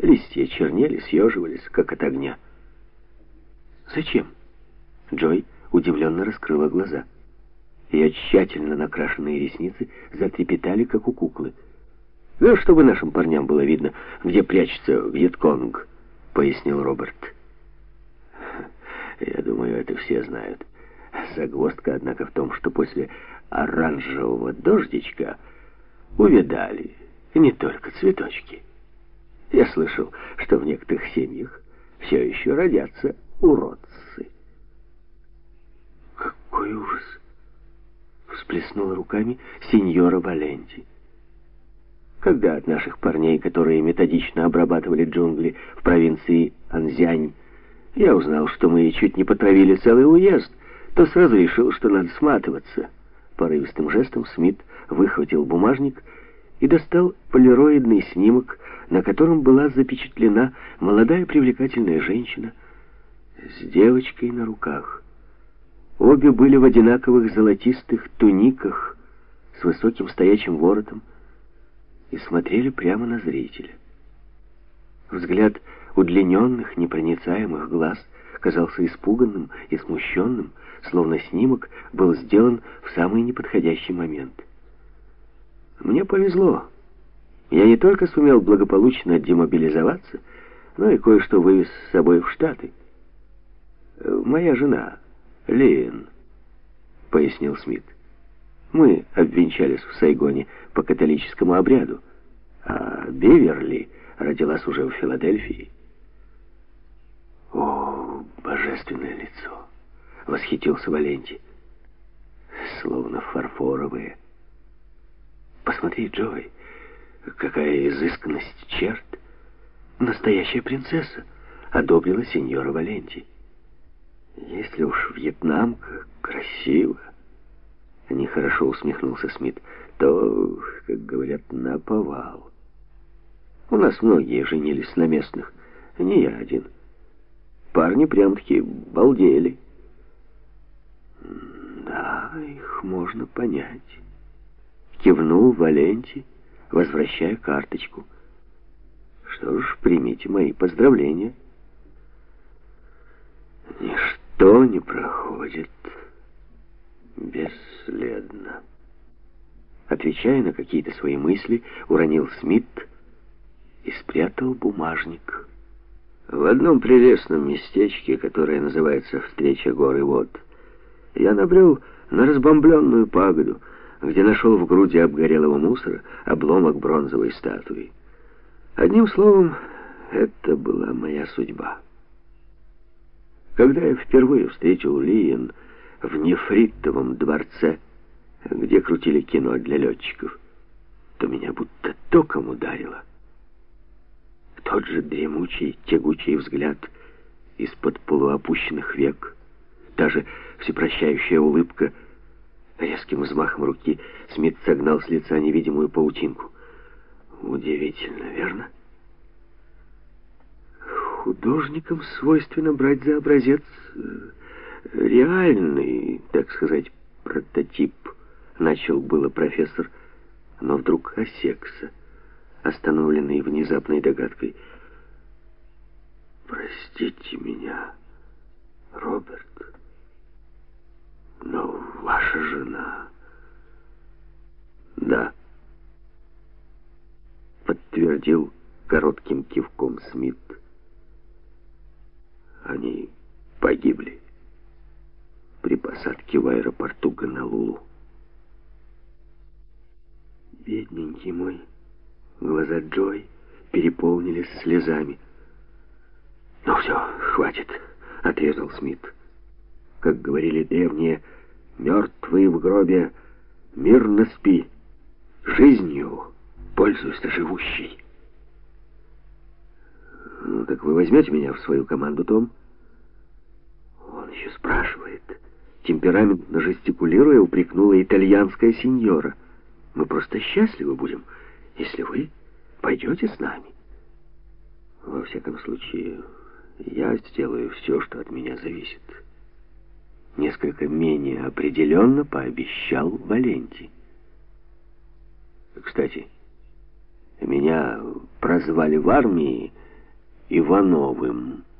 Листья чернели, съеживались, как от огня. «Зачем?» Джой удивленно раскрыла глаза. Ее тщательно накрашенные ресницы затрепетали, как у куклы. «Да, чтобы нашим парням было видно, где прячется Вьетконг», — пояснил Роберт. «Я думаю, это все знают. Загвоздка, однако, в том, что после оранжевого дождичка увядали не только цветочки. Я слышал, что в некоторых семьях все еще родятся уродцы». «Какой ужас!» — всплеснула руками сеньора Валенти. «Когда от наших парней, которые методично обрабатывали джунгли в провинции Анзянь, я узнал, что мы чуть не потравили целый уезд, то сразу решил, что надо сматываться». Порывистым жестом Смит выхватил бумажник и достал полироидный снимок, на котором была запечатлена молодая привлекательная женщина с девочкой на руках. Обе были в одинаковых золотистых туниках с высоким стоячим воротом и смотрели прямо на зрителя. Взгляд удлиненных, непроницаемых глаз казался испуганным и смущенным, словно снимок был сделан в самый неподходящий момент. Мне повезло. Я не только сумел благополучно демобилизоваться, но и кое-что вывез с собой в Штаты. «Моя жена, Лиэн», — пояснил Смит. «Мы обвенчались в Сайгоне по католическому обряду, а Беверли родилась уже в Филадельфии». «О, божественное лицо!» — восхитился Валенти. «Словно фарфоровые. Посмотри, Джой, какая изысканность черт! Настоящая принцесса!» — одобрила сеньора Валенти. «Если уж вьетнамка красиво», — нехорошо усмехнулся Смит, — «то, как говорят, наповал. У нас многие женились на местных, не я один. Парни прям-таки балдели». «Да, их можно понять», — кивнул Валенти, возвращая карточку. «Что ж, примите мои поздравления. Ничто не проходит бесследно». Отвечая на какие-то свои мысли, уронил Смит и спрятал бумажник. «В одном прелестном местечке, которое называется «Встреча гор и вод», я набрел на разбомбленную пагоду, где нашел в груди обгорелого мусора обломок бронзовой статуи. Одним словом, это была моя судьба. Когда я впервые встретил Лиэн в нефритовом дворце, где крутили кино для летчиков, то меня будто током ударило. Тот же дремучий, тягучий взгляд из-под полуопущенных век, та же всепрощающая улыбка. Резким взмахом руки Смит согнал с лица невидимую паутинку. Удивительно, верно? Художникам свойственно брать за образец реальный, так сказать, прототип. Начал было профессор, но вдруг осекся, остановленный внезапной догадкой. «Простите меня, Роберт, но ваша жена...» «Да», — подтвердил коротким кивком Смит. «Они погибли при посадке в аэропорту Гонолулу». «Бедненький мой», глаза Джой переполнились слезами. «Ну все, хватит», — отрезал Смит. «Как говорили древние, мертвый в гробе, мирно спи, жизнью пользуйся живущей». «Ну, так вы возьмете меня в свою команду, Том?» Он еще спрашивает. Темпераментно жестикулируя, упрекнула итальянская сеньора. «Мы просто счастливы будем, если вы пойдете с нами. Во всяком случае, я сделаю все, что от меня зависит». Несколько менее определенно пообещал Валенти. «Кстати, меня прозвали в армии Ивановым.